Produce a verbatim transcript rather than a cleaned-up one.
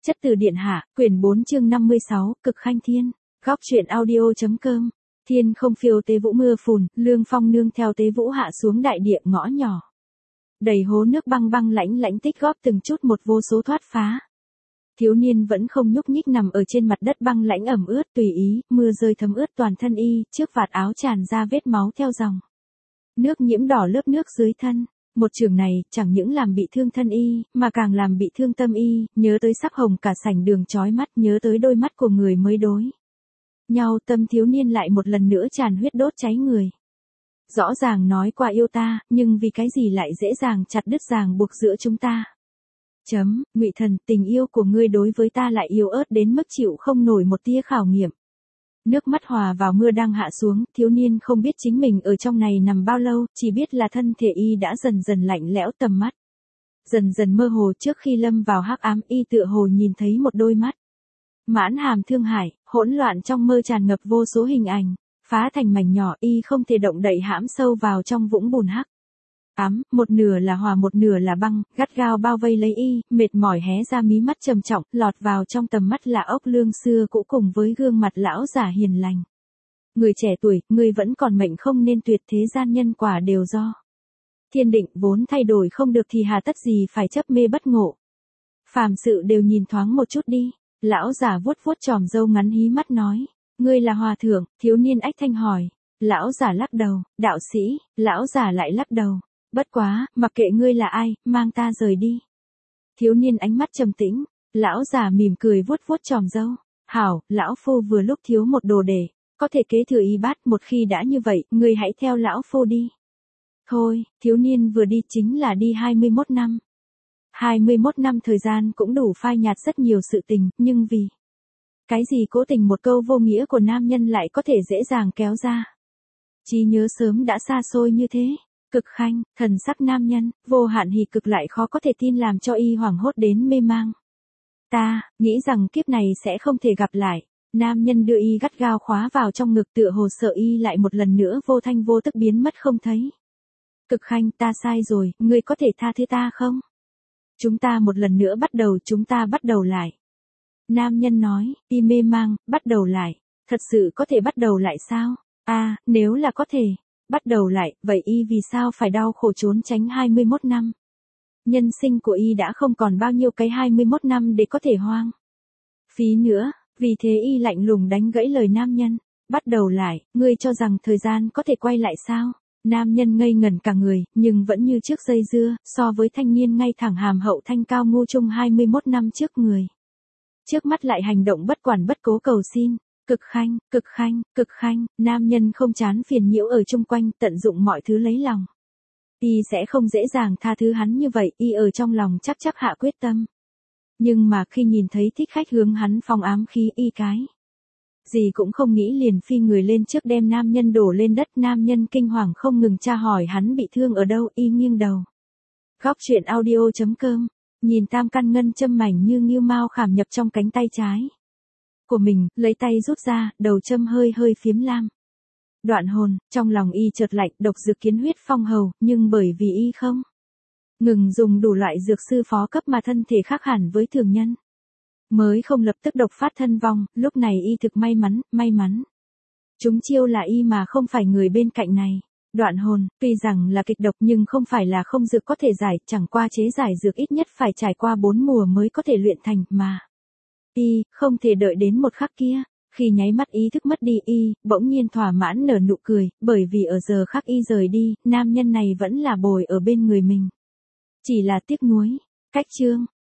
Chất từ điện hạ, quyển bốn chương năm mươi sáu, cực khanh thiên. Góc truyện audio.com. Thiên không phiêu tế vũ mưa phùn, lương phong nương theo tế vũ hạ xuống đại địa ngõ nhỏ. Đầy hố nước băng băng lãnh lãnh tích góp từng chút một vô số thoát phá. Thiếu niên vẫn không nhúc nhích nằm ở trên mặt đất băng lãnh ẩm ướt tùy ý, mưa rơi thấm ướt toàn thân y, trước vạt áo tràn ra vết máu theo dòng. Nước nhiễm đỏ lớp nước dưới thân. Một trường này, chẳng những làm bị thương thân y, mà càng làm bị thương tâm y, nhớ tới sắc hồng cả sảnh đường chói mắt, nhớ tới đôi mắt của người mới đối nhau, tâm thiếu niên lại một lần nữa tràn huyết đốt cháy người. Rõ ràng nói qua yêu ta, nhưng vì cái gì lại dễ dàng chặt đứt ràng buộc giữa chúng ta. Chấm, Ngụy Thần, tình yêu của ngươi đối với ta lại yếu ớt đến mức chịu không nổi một tia khảo nghiệm. Nước mắt hòa vào mưa đang hạ xuống, thiếu niên không biết chính mình ở trong này nằm bao lâu, chỉ biết là thân thể y đã dần dần lạnh lẽo tầm mắt. Dần dần mơ hồ trước khi lâm vào hắc ám y tựa hồ nhìn thấy một đôi mắt. Mãn hàm thương hại, hỗn loạn trong mơ tràn ngập vô số hình ảnh, phá thành mảnh nhỏ y không thể động đậy hãm sâu vào trong vũng bùn hắc. Ám, một nửa là hòa một nửa là băng, gắt gao bao vây lấy y, mệt mỏi hé ra mí mắt trầm trọng, lọt vào trong tầm mắt là ốc lương xưa cũ cùng với gương mặt lão giả hiền lành. Người trẻ tuổi, người vẫn còn mệnh không nên tuyệt, thế gian nhân quả đều do thiên định, vốn thay đổi không được thì hà tất gì phải chấp mê bất ngộ. Phàm sự đều nhìn thoáng một chút đi, lão giả vuốt vuốt tròm râu ngắn hí mắt nói, ngươi là hòa thượng, thiếu niên ách thanh hỏi. Lão giả lắc đầu, đạo sĩ, lão giả lại lắc đầu. Bất quá, mặc kệ ngươi là ai, mang ta rời đi. Thiếu niên ánh mắt trầm tĩnh, lão già mỉm cười vuốt vuốt tròm râu. Hảo, lão phu vừa lúc thiếu một đồ để, có thể kế thừa y bát, một khi đã như vậy, ngươi hãy theo lão phu đi. Thôi, thiếu niên vừa đi chính là đi hai mươi mốt năm. hai mươi mốt năm thời gian cũng đủ phai nhạt rất nhiều sự tình, nhưng vì cái gì cố tình một câu vô nghĩa của nam nhân lại có thể dễ dàng kéo ra. Trí nhớ sớm đã xa xôi như thế. Cực khanh, thần sắc nam nhân, vô hạn hỉ cực lại khó có thể tin làm cho y hoảng hốt đến mê mang. Ta, nghĩ rằng kiếp này sẽ không thể gặp lại. Nam nhân đưa y gắt gao khóa vào trong ngực tựa hồ sợ y lại một lần nữa vô thanh vô tức biến mất không thấy. Cực khanh, ta sai rồi, ngươi có thể tha thứ ta không? Chúng ta một lần nữa bắt đầu, chúng ta bắt đầu lại. Nam nhân nói, y mê mang, bắt đầu lại. Thật sự có thể bắt đầu lại sao? À, nếu là có thể. Bắt đầu lại, vậy y vì sao phải đau khổ trốn tránh hai mươi mốt năm? Nhân sinh của y đã không còn bao nhiêu cái hai mươi mốt năm để có thể hoang phí nữa, vì thế y lạnh lùng đánh gãy lời nam nhân. Bắt đầu lại, ngươi cho rằng thời gian có thể quay lại sao? Nam nhân ngây ngẩn cả người, nhưng vẫn như trước dây dưa, so với thanh niên ngay thẳng hàm hậu thanh cao ngu trung hai mươi mốt năm trước người. Trước mắt lại hành động bất quản bất cố cầu xin. Cực khanh, cực khanh, cực khanh, nam nhân không chán phiền nhiễu ở chung quanh, tận dụng mọi thứ lấy lòng. Y sẽ không dễ dàng tha thứ hắn như vậy, y ở trong lòng chắc chắc hạ quyết tâm. Nhưng mà khi nhìn thấy thích khách hướng hắn phong ám khí y cái gì cũng không nghĩ liền phi người lên trước đem nam nhân đổ lên đất, nam nhân kinh hoàng không ngừng tra hỏi hắn bị thương ở đâu, y nghiêng đầu. Góc truyện audio.com, nhìn tam căn ngân châm mảnh như nghêu mao khảm nhập trong cánh tay trái của mình, lấy tay rút ra, đầu châm hơi hơi phiếm lam. Đoạn hồn, trong lòng y chợt lạnh, độc dược kiến huyết phong hầu, nhưng bởi vì y không ngừng dùng đủ loại dược sư phó cấp mà thân thể khác hẳn với thường nhân, mới không lập tức độc phát thân vong, lúc này y thực may mắn, may mắn. Chúng chiêu là y mà không phải người bên cạnh này. Đoạn hồn, tuy rằng là kịch độc nhưng không phải là không dược có thể giải, chẳng qua chế giải dược ít nhất phải trải qua bốn mùa mới có thể luyện thành mà. Y, không thể đợi đến một khắc kia, khi nháy mắt ý thức mất đi y, bỗng nhiên thỏa mãn nở nụ cười, bởi vì ở giờ khắc y rời đi, nam nhân này vẫn là bồi ở bên người mình. Chỉ là tiếc nuối. Cách chương.